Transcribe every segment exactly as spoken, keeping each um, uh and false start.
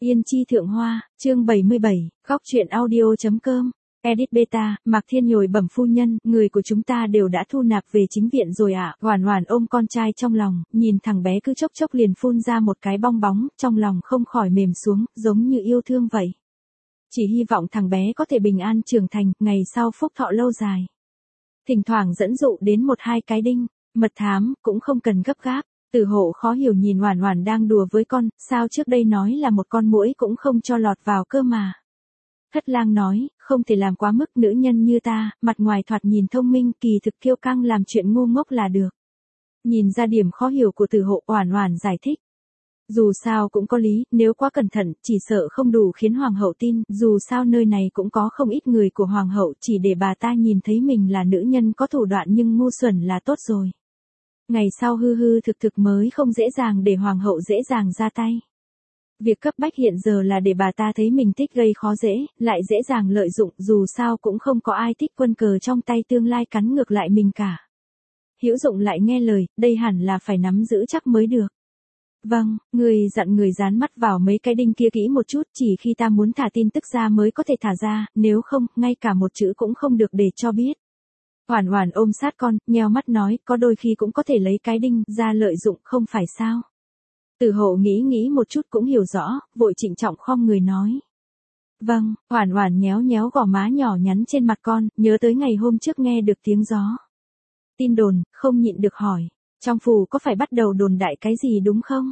Yên chi thượng hoa, chương bảy mươi bảy, góc truyện audio.com. Edit beta, Mạc Thiên Nhồi bẩm phu nhân, người của chúng ta đều đã thu nạp về chính viện rồi ạ. À. Hoàn Hoàn ôm con trai trong lòng, nhìn thằng bé cứ chốc chốc liền phun ra một cái bong bóng, trong lòng không khỏi mềm xuống, giống như yêu thương vậy. Chỉ hy vọng thằng bé có thể bình an trưởng thành, ngày sau phúc thọ lâu dài. Thỉnh thoảng dẫn dụ đến một hai cái đinh, mật thám, cũng không cần gấp gáp. Tử Hộ khó hiểu nhìn Hoàn Hoàn đang đùa với con, sao trước đây nói là một con muỗi cũng không cho lọt vào cơ mà. Thất Lang nói, không thể làm quá mức, nữ nhân như ta, mặt ngoài thoạt nhìn thông minh, kỳ thực kiêu căng làm chuyện ngu ngốc là được. Nhìn ra điểm khó hiểu của Tử Hộ, Hoàn Hoàn giải thích. Dù sao cũng có lý, nếu quá cẩn thận, chỉ sợ không đủ khiến hoàng hậu tin, dù sao nơi này cũng có không ít người của hoàng hậu, chỉ để bà ta nhìn thấy mình là nữ nhân có thủ đoạn nhưng ngu xuẩn là tốt rồi. Ngày sau hư hư thực thực mới không dễ dàng để hoàng hậu dễ dàng ra tay. Việc cấp bách hiện giờ là để bà ta thấy mình thích gây khó dễ, lại dễ dàng lợi dụng, dù sao cũng không có ai thích quân cờ trong tay tương lai cắn ngược lại mình cả. Hữu dụng lại nghe lời, đây hẳn là phải nắm giữ chắc mới được. Vâng, người dặn người dán mắt vào mấy cái đinh kia kỹ một chút, chỉ khi ta muốn thả tin tức ra mới có thể thả ra, nếu không, ngay cả một chữ cũng không được để cho biết. Hoàn Hoàn ôm sát con, nheo mắt nói, có đôi khi cũng có thể lấy cái đinh ra lợi dụng, không phải sao. Tử Hộ nghĩ nghĩ một chút cũng hiểu rõ, vội trịnh trọng khom người nói. Vâng, Hoàn Hoàn nhéo nhéo gò má nhỏ nhắn trên mặt con, nhớ tới ngày hôm trước nghe được tiếng gió. Tin đồn, không nhịn được hỏi, trong phủ có phải bắt đầu đồn đại cái gì đúng không?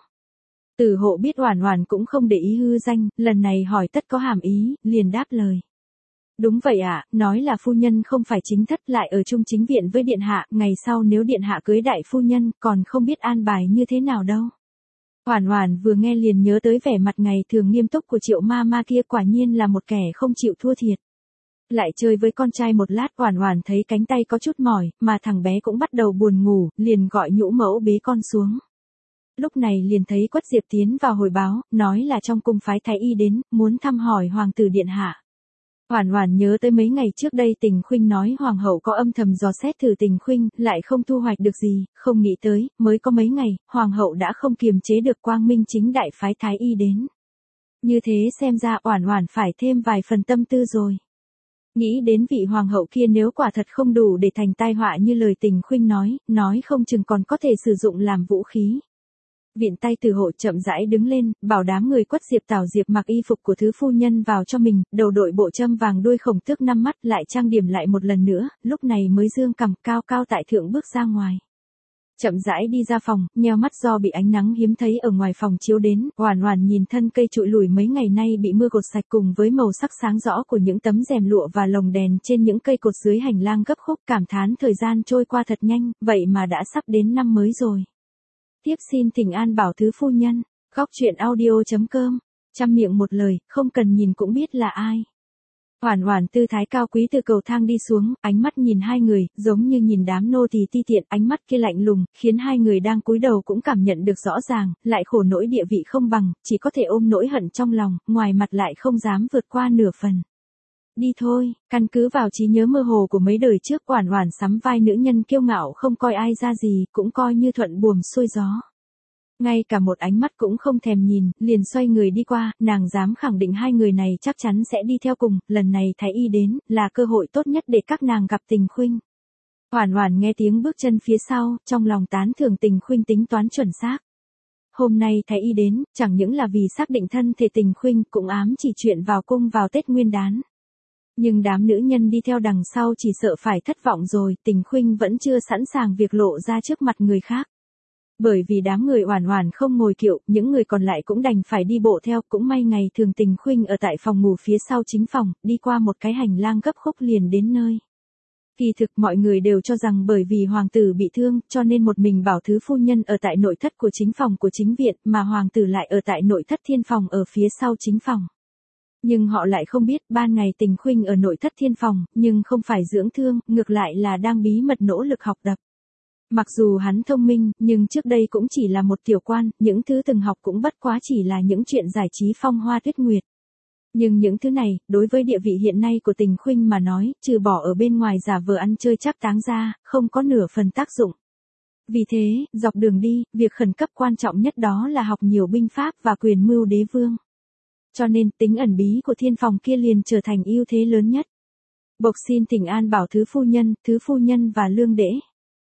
Tử Hộ biết Hoàn Hoàn cũng không để ý hư danh, lần này hỏi tất có hàm ý, liền đáp lời. Đúng vậy ạ, à, nói là phu nhân không phải chính thất lại ở chung chính viện với điện hạ, ngày sau nếu điện hạ cưới đại phu nhân, còn không biết an bài như thế nào đâu. Hoàn Hoàn vừa nghe liền nhớ tới vẻ mặt ngày thường nghiêm túc của Triệu ma ma kia, quả nhiên là một kẻ không chịu thua thiệt. Lại chơi với con trai một lát, Hoàn Hoàn thấy cánh tay có chút mỏi, mà thằng bé cũng bắt đầu buồn ngủ, liền gọi nhũ mẫu bế con xuống. Lúc này liền thấy Quất Diệp tiến vào hồi báo, nói là trong cung phái thái y đến, muốn thăm hỏi hoàng tử điện hạ. Hoàn Hoàn nhớ tới mấy ngày trước đây Tình Khuynh nói hoàng hậu có âm thầm dò xét thử Tình Khuynh, lại không thu hoạch được gì, không nghĩ tới, mới có mấy ngày, hoàng hậu đã không kiềm chế được quang minh chính đại phái thái y đến. Như thế xem ra Hoàn Hoàn phải thêm vài phần tâm tư rồi. Nghĩ đến vị hoàng hậu kia nếu quả thật không đủ để thành tai họa như lời Tình Khuynh nói, nói không chừng còn có thể sử dụng làm vũ khí. Viện tay Tử Hộ chậm rãi đứng lên, bảo đám người Quất Diệp Tảo Diệp mặc y phục của thứ phu nhân vào cho mình, đầu đội bộ châm vàng đuôi khổng tước năm mắt, lại trang điểm lại một lần nữa, lúc này mới dương cằm cao cao tại thượng bước ra ngoài. Chậm rãi đi ra phòng, nheo mắt do bị ánh nắng hiếm thấy ở ngoài phòng chiếu đến, Hoàn Hoàn nhìn thân cây trụi lủi mấy ngày nay bị mưa gột sạch cùng với màu sắc sáng rõ của những tấm rèm lụa và lồng đèn trên những cây cột dưới hành lang gấp khúc, cảm thán thời gian trôi qua thật nhanh, vậy mà đã sắp đến năm mới rồi. Tiếp xin thỉnh an bảo thứ phu nhân, góc truyện audio.com, trăm miệng một lời, không cần nhìn cũng biết là ai. Hoàn Hoàn tư thái cao quý từ cầu thang đi xuống, ánh mắt nhìn hai người, giống như nhìn đám nô tỳ ti tiện, ánh mắt kia lạnh lùng, khiến hai người đang cúi đầu cũng cảm nhận được rõ ràng, lại khổ nỗi địa vị không bằng, chỉ có thể ôm nỗi hận trong lòng, ngoài mặt lại không dám vượt qua nửa phần. Đi thôi, căn cứ vào trí nhớ mơ hồ của mấy đời trước, Hoàn Hoàn sắm vai nữ nhân kiêu ngạo không coi ai ra gì, cũng coi như thuận buồm xuôi gió. Ngay cả một ánh mắt cũng không thèm nhìn, liền xoay người đi qua, nàng dám khẳng định hai người này chắc chắn sẽ đi theo cùng, lần này thái y đến, là cơ hội tốt nhất để các nàng gặp Tình Khuynh. Hoàn Hoàn nghe tiếng bước chân phía sau, trong lòng tán thưởng Tình Khuynh tính toán chuẩn xác. Hôm nay thái y đến, chẳng những là vì xác định thân thể Tình Khuynh, cũng ám chỉ chuyện vào cung vào Tết Nguyên Đán. Nhưng đám nữ nhân đi theo đằng sau chỉ sợ phải thất vọng rồi, Tình Khuynh vẫn chưa sẵn sàng việc lộ ra trước mặt người khác. Bởi vì đám người Hoàn Hoàn không ngồi kiệu, những người còn lại cũng đành phải đi bộ theo, cũng may ngày thường Tình Khuynh ở tại phòng ngủ phía sau chính phòng, đi qua một cái hành lang gấp khúc liền đến nơi. Kỳ thực mọi người đều cho rằng bởi vì hoàng tử bị thương, cho nên một mình bảo thứ phu nhân ở tại nội thất của chính phòng của chính viện, mà hoàng tử lại ở tại nội thất thiên phòng ở phía sau chính phòng. Nhưng họ lại không biết, ban ngày Tình Khuynh ở nội thất thiên phòng, nhưng không phải dưỡng thương, ngược lại là đang bí mật nỗ lực học tập. Mặc dù hắn thông minh, nhưng trước đây cũng chỉ là một tiểu quan, những thứ từng học cũng bất quá chỉ là những chuyện giải trí phong hoa tuyết nguyệt. Nhưng những thứ này, đối với địa vị hiện nay của Tình Khuynh mà nói, trừ bỏ ở bên ngoài giả vờ ăn chơi trác táng ra, không có nửa phần tác dụng. Vì thế, dọc đường đi, việc khẩn cấp quan trọng nhất đó là học nhiều binh pháp và quyền mưu đế vương. Cho nên tính ẩn bí của thiên phòng kia liền trở thành ưu thế lớn nhất. Bộc xin thỉnh an bảo thứ phu nhân, thứ phu nhân và lương đễ.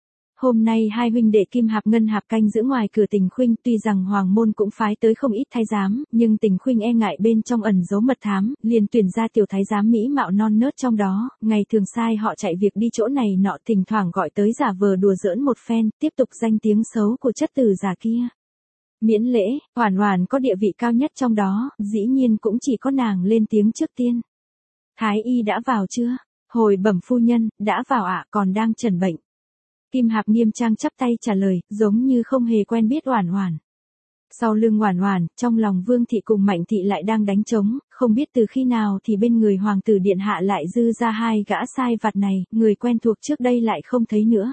Hôm nay hai huynh đệ Kim Hạp Ngân Hạp canh giữ ngoài cửa Tình Khuynh, tuy rằng hoàng môn cũng phái tới không ít thái giám, nhưng Tình Khuynh e ngại bên trong ẩn giấu mật thám, liền tuyển ra tiểu thái giám mỹ mạo non nớt trong đó, ngày thường sai họ chạy việc đi chỗ này nọ, thỉnh thoảng gọi tới giả vờ đùa giỡn một phen, tiếp tục danh tiếng xấu của chất tử già kia. Miễn lễ, Hoàn Hoàn có địa vị cao nhất trong đó, dĩ nhiên cũng chỉ có nàng lên tiếng trước tiên. Thái y đã vào chưa? Hồi bẩm phu nhân, đã vào ạ, còn đang chẩn bệnh. Kim Hạp nghiêm trang chắp tay trả lời, giống như không hề quen biết Hoàn Hoàn. Sau lưng Hoàn Hoàn, trong lòng Vương thị cùng Mạnh thị lại đang đánh trống, không biết từ khi nào thì bên người hoàng tử điện hạ lại dư ra hai gã sai vặt này, người quen thuộc trước đây lại không thấy nữa.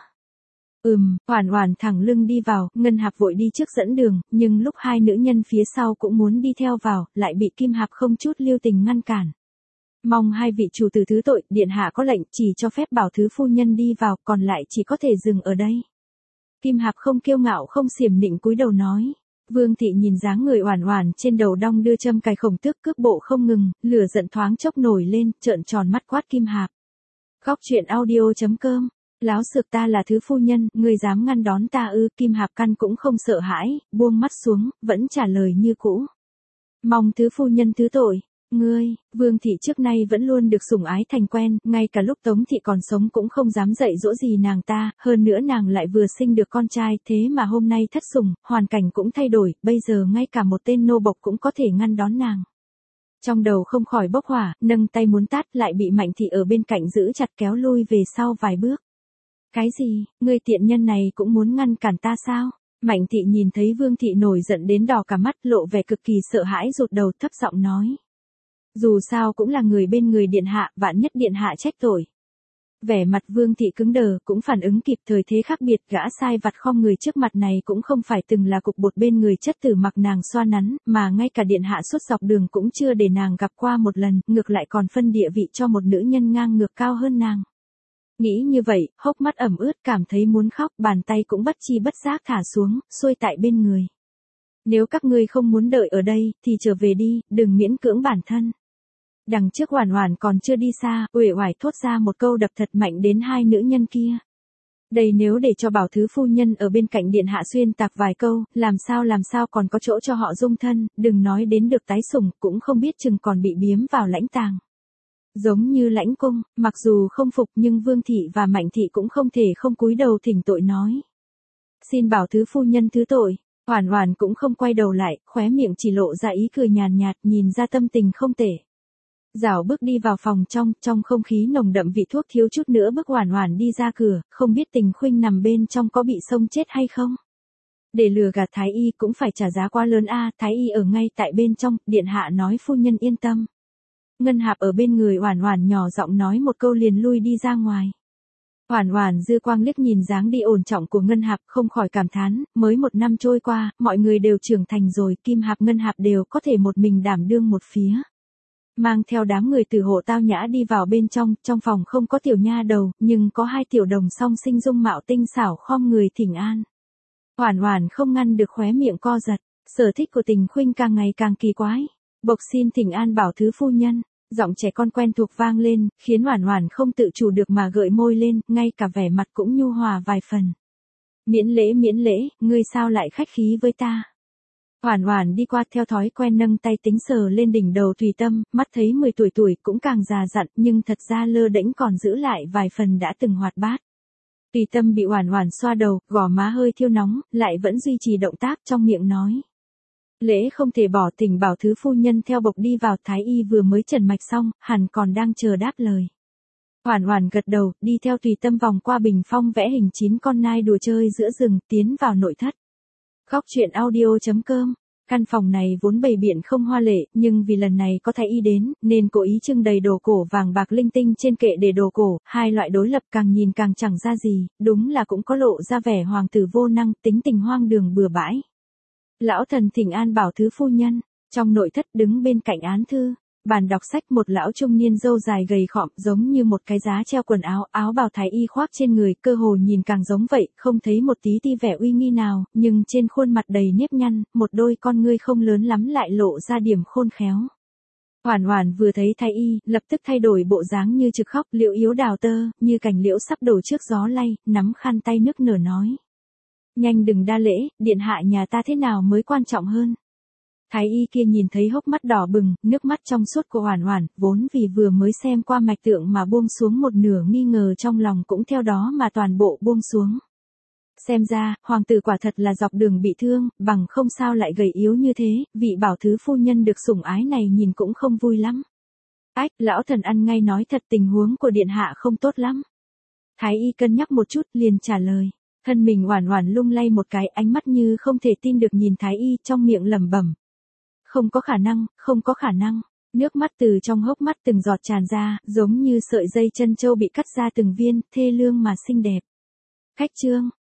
Ừm, Hoàn Hoàn thẳng lưng đi vào, Ngân Hạp vội đi trước dẫn đường, nhưng lúc hai nữ nhân phía sau cũng muốn đi theo vào, lại bị Kim Hạp không chút lưu tình ngăn cản. Mong hai vị chủ tử thứ tội, điện hạ có lệnh chỉ cho phép bảo thứ phu nhân đi vào, còn lại chỉ có thể dừng ở đây. Kim Hạp không kiêu ngạo không xiểm nịnh cúi đầu nói. Vương thị nhìn dáng người Hoàn Hoàn trên đầu đong đưa châm cài khổng tước cước bộ không ngừng, lửa giận thoáng chốc nổi lên, trợn tròn mắt quát Kim Hạp. Khóc chuyện audio chấm com. Láo xược, ta là thứ phu nhân, ngươi dám ngăn đón ta ư? Kim Hạp căn cũng không sợ hãi, buông mắt xuống, vẫn trả lời như cũ. Mong thứ phu nhân thứ tội. Ngươi, Vương thị trước nay vẫn luôn được sủng ái thành quen, ngay cả lúc Tống thị còn sống cũng không dám dạy dỗ gì nàng ta, hơn nữa nàng lại vừa sinh được con trai, thế mà hôm nay thất sủng, hoàn cảnh cũng thay đổi, bây giờ ngay cả một tên nô bộc cũng có thể ngăn đón nàng. Trong đầu không khỏi bốc hỏa, nâng tay muốn tát lại bị Mạnh thị ở bên cạnh giữ chặt kéo lui về sau vài bước. Cái gì, ngươi tiện nhân này cũng muốn ngăn cản ta sao? Mạnh thị nhìn thấy Vương thị nổi giận đến đỏ cả mắt, lộ vẻ cực kỳ sợ hãi, rụt đầu thấp giọng nói. Dù sao cũng là người bên người điện hạ, vạn nhất điện hạ trách tội. Vẻ mặt Vương thị cứng đờ, cũng phản ứng kịp thời thế khác biệt, gã sai vặt khom người trước mặt này cũng không phải từng là cục bột bên người chất tử mặc nàng xoa nắn, mà ngay cả điện hạ suốt dọc đường cũng chưa để nàng gặp qua một lần, ngược lại còn phân địa vị cho một nữ nhân ngang ngược cao hơn nàng. Nghĩ như vậy, hốc mắt ẩm ướt, cảm thấy muốn khóc, bàn tay cũng bất chi bất giác thả xuống, xuôi tại bên người. Nếu các ngươi không muốn đợi ở đây, thì trở về đi, đừng miễn cưỡng bản thân. Đằng trước Hoàn Hoàn còn chưa đi xa, uể oải thốt ra một câu đập thật mạnh đến hai nữ nhân kia. Đây nếu để cho bảo thứ phu nhân ở bên cạnh điện hạ xuyên tạc vài câu, làm sao làm sao còn có chỗ cho họ dung thân, đừng nói đến được tái sủng, cũng không biết chừng còn bị biếm vào lãnh tàng. Giống như lãnh cung, mặc dù không phục nhưng Vương thị và Mạnh thị cũng không thể không cúi đầu thỉnh tội nói. Xin bảo thứ phu nhân thứ tội. Hoàn Hoàn cũng không quay đầu lại, khóe miệng chỉ lộ ra ý cười nhàn nhạt, nhìn ra tâm tình không tệ. Dạo bước đi vào phòng trong, trong không khí nồng đậm vị thuốc, thiếu chút nữa bước Hoàn Hoàn đi ra cửa, không biết Tình Khuynh nằm bên trong có bị xông chết hay không. Để lừa gạt thái y cũng phải trả giá quá lớn a, thái y ở ngay tại bên trong, điện hạ nói phu nhân yên tâm. Ngân Hạp ở bên người Hoàn Hoàn nhỏ giọng nói một câu liền lui đi ra ngoài. Hoàn Hoàn dư quang liếc nhìn dáng đi ổn trọng của Ngân Hạp, không khỏi cảm thán, mới một năm trôi qua, mọi người đều trưởng thành rồi, Kim Hạp Ngân Hạp đều có thể một mình đảm đương một phía. Mang theo đám người từ hộ tao nhã đi vào bên trong, trong phòng không có tiểu nha đầu, nhưng có hai tiểu đồng song sinh dung mạo tinh xảo khom người thỉnh an. Hoàn Hoàn không ngăn được khóe miệng co giật, sở thích của Tình Khuynh càng ngày càng kỳ quái. Bộc xin thỉnh an bảo thứ phu nhân. Giọng trẻ con quen thuộc vang lên, khiến Hoàn Hoàn không tự chủ được mà gợi môi lên, ngay cả vẻ mặt cũng nhu hòa vài phần. Miễn lễ miễn lễ, ngươi sao lại khách khí với ta? Hoàn Hoàn đi qua theo thói quen nâng tay tính sờ lên đỉnh đầu Tùy Tâm, mắt thấy mười tuổi tuổi cũng càng già dặn, nhưng thật ra lơ đễnh còn giữ lại vài phần đã từng hoạt bát. Tùy Tâm bị Hoàn Hoàn xoa đầu, gò má hơi thiêu nóng, lại vẫn duy trì động tác trong miệng nói. Lễ không thể bỏ, thỉnh bảo thứ phu nhân theo bộc đi vào. Thái y vừa mới trần mạch xong, hẳn còn đang chờ đáp lời. Hoàn Hoàn gật đầu, đi theo Tùy Tâm vòng qua bình phong vẽ hình chín con nai đùa chơi giữa rừng, tiến vào nội thất. Khóc chuyện audio chấm com. Căn phòng này vốn bày biện không hoa lệ, nhưng vì lần này có thái y đến, nên cố ý trưng đầy đồ cổ vàng bạc linh tinh trên kệ để đồ cổ, hai loại đối lập càng nhìn càng chẳng ra gì, đúng là cũng có lộ ra vẻ hoàng tử vô năng, tính tình hoang đường bừa bãi. Lão thần thỉnh an bảo thứ phu nhân, trong nội thất đứng bên cạnh án thư, bàn đọc sách một lão trung niên râu dài gầy khọm giống như một cái giá treo quần áo, áo bào thái y khoác trên người, cơ hồ nhìn càng giống vậy, không thấy một tí ti vẻ uy nghi nào, nhưng trên khuôn mặt đầy nếp nhăn, một đôi con ngươi không lớn lắm lại lộ ra điểm khôn khéo. Hoản Hoản vừa thấy thái y, lập tức thay đổi bộ dáng như trực khóc, liễu yếu đào tơ, như cành liễu sắp đổ trước gió lay, nắm khăn tay nức nở nói. Nhanh đừng đa lễ, điện hạ nhà ta thế nào mới quan trọng hơn. Thái y kia nhìn thấy hốc mắt đỏ bừng, nước mắt trong suốt của Hoản Hoản, vốn vì vừa mới xem qua mạch tượng mà buông xuống một nửa nghi ngờ trong lòng cũng theo đó mà toàn bộ buông xuống. Xem ra, hoàng tử quả thật là dọc đường bị thương, bằng không sao lại gầy yếu như thế, vị bảo thứ phu nhân được sủng ái này nhìn cũng không vui lắm. Ách, lão thần ăn ngay nói thật tình huống của điện hạ không tốt lắm. Thái y cân nhắc một chút liền trả lời. Thân mình Hoản Hoản lung lay một cái, ánh mắt như không thể tin được nhìn thái y, trong miệng lẩm bẩm. Không có khả năng, không có khả năng. Nước mắt từ trong hốc mắt từng giọt tràn ra, giống như sợi dây chân châu bị cắt ra từng viên, thê lương mà xinh đẹp. Khách trương,